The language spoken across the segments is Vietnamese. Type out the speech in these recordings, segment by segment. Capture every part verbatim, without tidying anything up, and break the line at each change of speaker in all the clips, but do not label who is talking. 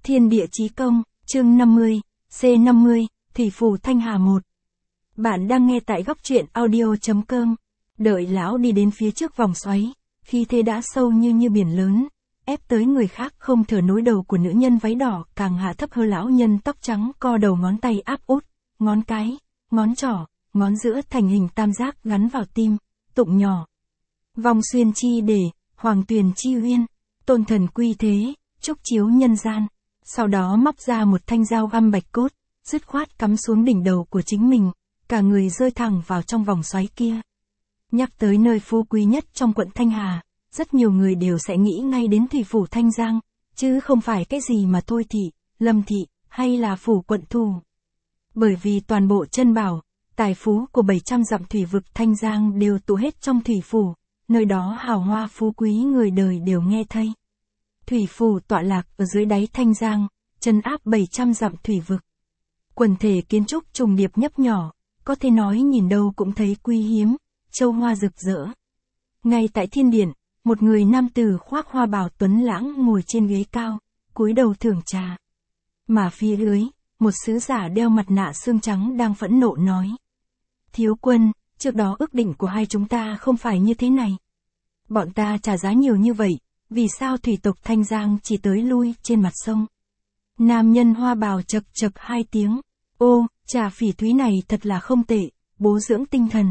Thiên địa chí công, chương năm mươi, C năm mươi, Thủy Phủ Thanh Hà một. Bạn đang nghe tại góc truyện audio.com. Đợi lão đi đến phía trước vòng xoáy, khi thế đã sâu như như biển lớn, ép tới người khác không thở nối. Đầu của nữ nhân váy đỏ càng hạ thấp hơn lão nhân tóc trắng, co đầu ngón tay áp út, ngón cái, ngón trỏ, ngón giữa thành hình tam giác gắn vào tim, tụng nhỏ. Vòng xuyên chi để, hoàng tuyền chi uyên, tôn thần quy thế, trúc chiếu nhân gian. Sau đó móc ra một thanh dao găm bạch cốt, dứt khoát cắm xuống đỉnh đầu của chính mình, cả người rơi thẳng vào trong vòng xoáy kia. Nhắc tới nơi phú quý nhất trong quận Thanh Hà, rất nhiều người đều sẽ nghĩ ngay đến Thủy Phủ Thanh Giang, chứ không phải cái gì mà Thôi Thị, Lâm Thị, hay là Phủ Quận Thù. Bởi vì toàn bộ chân bảo, tài phú của bảy trăm dặm thủy vực Thanh Giang đều tụ hết trong Thủy Phủ, nơi đó hào hoa phú quý người đời đều nghe thấy. Thủy Phủ tọa lạc ở dưới đáy Thanh Giang, trấn áp bảy trăm dặm thủy vực. Quần thể kiến trúc trùng điệp nhấp nhỏ, có thể nói nhìn đâu cũng thấy quý hiếm, châu hoa rực rỡ. Ngay tại thiên điện, một người nam tử khoác hoa bào tuấn lãng ngồi trên ghế cao, cúi đầu thưởng trà. Mà phía dưới, một sứ giả đeo mặt nạ xương trắng đang phẫn nộ nói: Thiếu quân, trước đó ước định của hai chúng ta không phải như thế này. Bọn ta trả giá nhiều như vậy, vì sao thủy tộc Thanh Giang chỉ tới lui trên mặt sông? Nam nhân hoa bào chật chật hai tiếng. Ô, trà phỉ thúy này thật là không tệ, bố dưỡng tinh thần.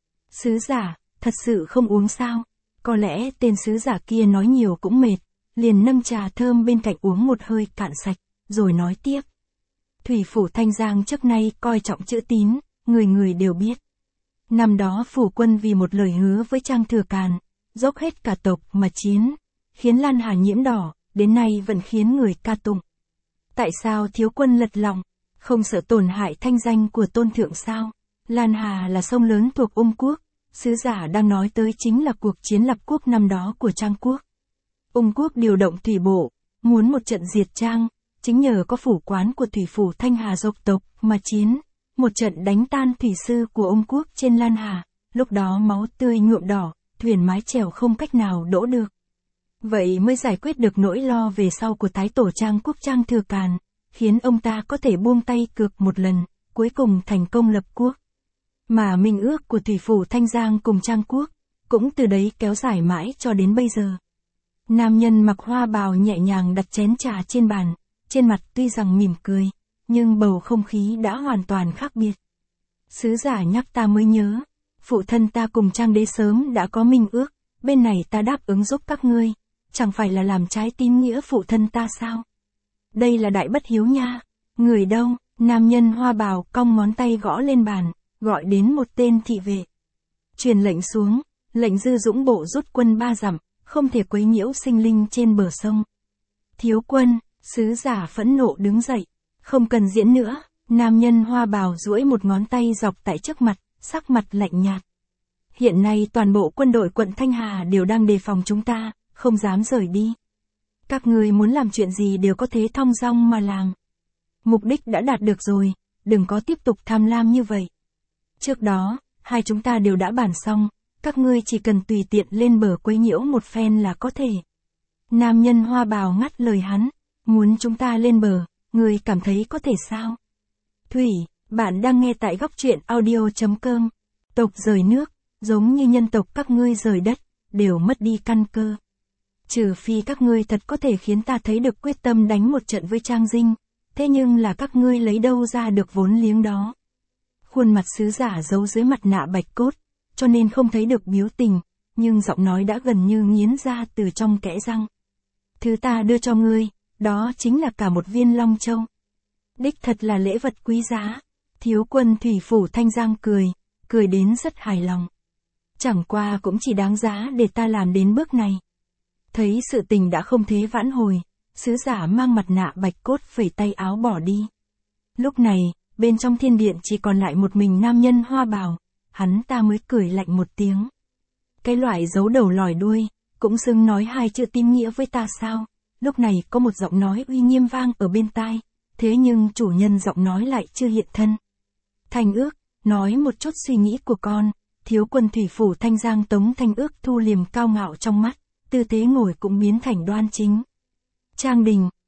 Sứ giả, thật sự không uống sao? Có lẽ tên sứ giả kia nói nhiều cũng mệt, liền nâng trà thơm bên cạnh uống một hơi cạn sạch, rồi nói tiếp. Thủy Phủ Thanh Giang trước nay coi trọng chữ tín, người người đều biết. Năm đó phủ quân vì một lời hứa với Trang Thừa Càn, dốc hết cả tộc mà chiến, khiến Lan Hà nhiễm đỏ, đến nay vẫn khiến người ca tụng. Tại sao thiếu quân lật lòng, không sợ tổn hại thanh danh của tôn thượng sao? Lan Hà là sông lớn thuộc Ung Quốc, sứ giả đang nói tới chính là cuộc chiến lập quốc năm đó của Trang Quốc. Ung Quốc điều động thủy bộ, muốn một trận diệt Trang, chính nhờ có phủ quán của Thủy Phủ Thanh Hà dốc tộc mà chiến, một trận đánh tan thủy sư của Ung Quốc trên Lan Hà, lúc đó máu tươi nhuộm đỏ, thuyền mái chèo không cách nào đỗ được. Vậy mới giải quyết được nỗi lo về sau của Thái Tổ Trang Quốc Trang Thừa Càn, khiến ông ta có thể buông tay cược một lần, cuối cùng thành công lập quốc. Mà minh ước của Thủy Phủ Thanh Giang cùng Trang Quốc, cũng từ đấy kéo dài mãi cho đến bây giờ. Nam nhân mặc hoa bào nhẹ nhàng đặt chén trà trên bàn, trên mặt tuy rằng mỉm cười, nhưng bầu không khí đã hoàn toàn khác biệt. Sứ giả nhắc ta mới nhớ, phụ thân ta cùng Trang đế sớm đã có minh ước, bên này ta đáp ứng giúp các ngươi, chẳng phải là làm trái tín nghĩa phụ thân ta sao? Đây là đại bất hiếu nha. Người đâu? Nam nhân hoa bào cong ngón tay gõ lên bàn, gọi đến một tên thị vệ. Truyền lệnh xuống, lệnh Dư Dũng bộ rút quân ba dặm, không thể quấy nhiễu sinh linh trên bờ sông. Thiếu quân, sứ giả phẫn nộ đứng dậy. Không cần diễn nữa. Nam nhân hoa bào duỗi một ngón tay dọc tại trước mặt, sắc mặt lạnh nhạt. Hiện nay toàn bộ quân đội quận Thanh Hà đều đang đề phòng chúng ta, không dám rời đi. Các ngươi muốn làm chuyện gì đều có thế thong dong mà làm. Mục đích đã đạt được rồi, đừng có tiếp tục tham lam như vậy. Trước đó, hai chúng ta đều đã bàn xong, các ngươi chỉ cần tùy tiện lên bờ quấy nhiễu một phen là có thể. Nam nhân hoa bào ngắt lời hắn, muốn chúng ta lên bờ, ngươi cảm thấy có thể sao? Thủy, bạn đang nghe tại góc truyện audio.com. Tộc rời nước, giống như nhân tộc các ngươi rời đất, đều mất đi căn cơ. Trừ phi các ngươi thật có thể khiến ta thấy được quyết tâm đánh một trận với Trang Dinh, thế nhưng là các ngươi lấy đâu ra được vốn liếng đó. Khuôn mặt sứ giả giấu dưới mặt nạ bạch cốt, cho nên không thấy được biểu tình, nhưng giọng nói đã gần như nghiến ra từ trong kẽ răng. Thứ ta đưa cho ngươi, đó chính là cả một viên Long Châu. Đích thật là lễ vật quý giá. Thiếu quân Thủy Phủ Thanh Giang cười, cười đến rất hài lòng. Chẳng qua cũng chỉ đáng giá để ta làm đến bước này. Thấy sự tình đã không thế vãn hồi, sứ giả mang mặt nạ bạch cốt phẩy tay áo bỏ đi. Lúc này, bên trong thiên điện chỉ còn lại một mình nam nhân hoa bào, hắn ta mới cười lạnh một tiếng. Cái loại giấu đầu lòi đuôi, cũng xưng nói hai chữ tín nghĩa với ta sao? Lúc này có một giọng nói uy nghiêm vang ở bên tai, thế nhưng chủ nhân giọng nói lại chưa hiện thân. Thanh Ước, nói một chút suy nghĩ của con. Thiếu quân Thủy Phủ Thanh Giang Tống Thanh Ước thu liềm cao ngạo trong mắt, tư thế ngồi cũng biến thành đoan chính. Trang đình,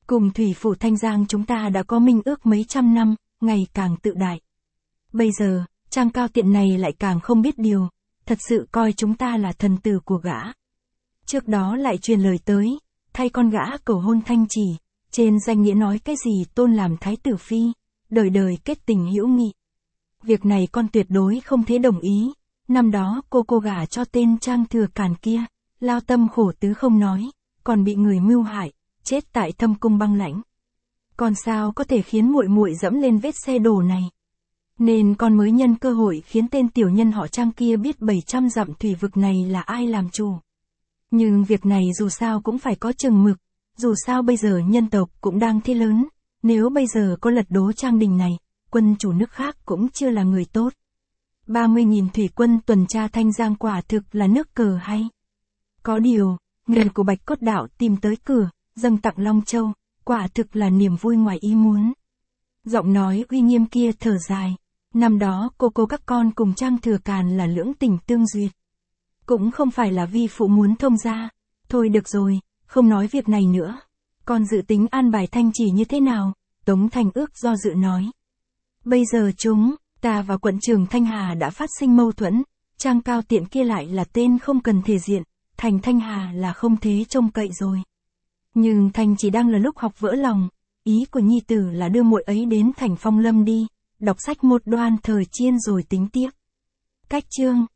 Cùng thủy phủ Thanh Giang chúng ta đã có minh ước mấy trăm năm, ngày càng tự đại. Bây giờ, Trang Cao Tiện này lại càng không biết điều, thật sự coi chúng ta là thần tử của gã. Trước đó lại truyền lời tới, thay con gã cầu hôn Thanh Chỉ, trên danh nghĩa nói cái gì tôn làm thái tử phi, đời đời kết tình hữu nghị. Việc này con tuyệt đối không thể đồng ý, năm đó cô cô gả cho tên Trang Thừa Càn kia, lao tâm khổ tứ không nói, còn bị người mưu hại, chết tại thâm cung băng lãnh. Còn sao có thể khiến muội muội dẫm lên vết xe đổ này? Nên con mới nhân cơ hội khiến tên tiểu nhân họ Trang kia biết bảy trăm dặm thủy vực này là ai làm chủ. Nhưng việc này dù sao cũng phải có chừng mực, dù sao bây giờ nhân tộc cũng đang thế lớn, nếu bây giờ có lật đổ Trang Đình này, quân chủ nước khác cũng chưa là người tốt. ba mươi nghìn thủy quân tuần tra Thanh Giang quả thực là nước cờ hay. Có điều, người của Bạch Cốt Đạo tìm tới cửa, dâng tặng Long Châu, quả thực là niềm vui ngoài ý muốn. Giọng nói uy nghiêm kia thở dài, năm đó cô cô các con cùng Trang Thừa Càn là lưỡng tình tương duyệt. Cũng không phải là vi phụ muốn thông gia, thôi được rồi, không nói việc này nữa. Con dự tính an bài Thanh Chỉ như thế nào? Tống Thành Ước do dự nói. Bây giờ chúng, ta và quận trưởng Thanh Hà đã phát sinh mâu thuẫn, Trang Cao Tiện kia lại là tên không cần thể diện, thành Thanh Hà là không thế trông cậy rồi. Nhưng Thanh Chỉ đang là lúc học vỡ lòng, ý của nhi tử là đưa muội ấy đến thành Phong Lâm đi, đọc sách một đoan thời chiên rồi tính tiếp. Cách chương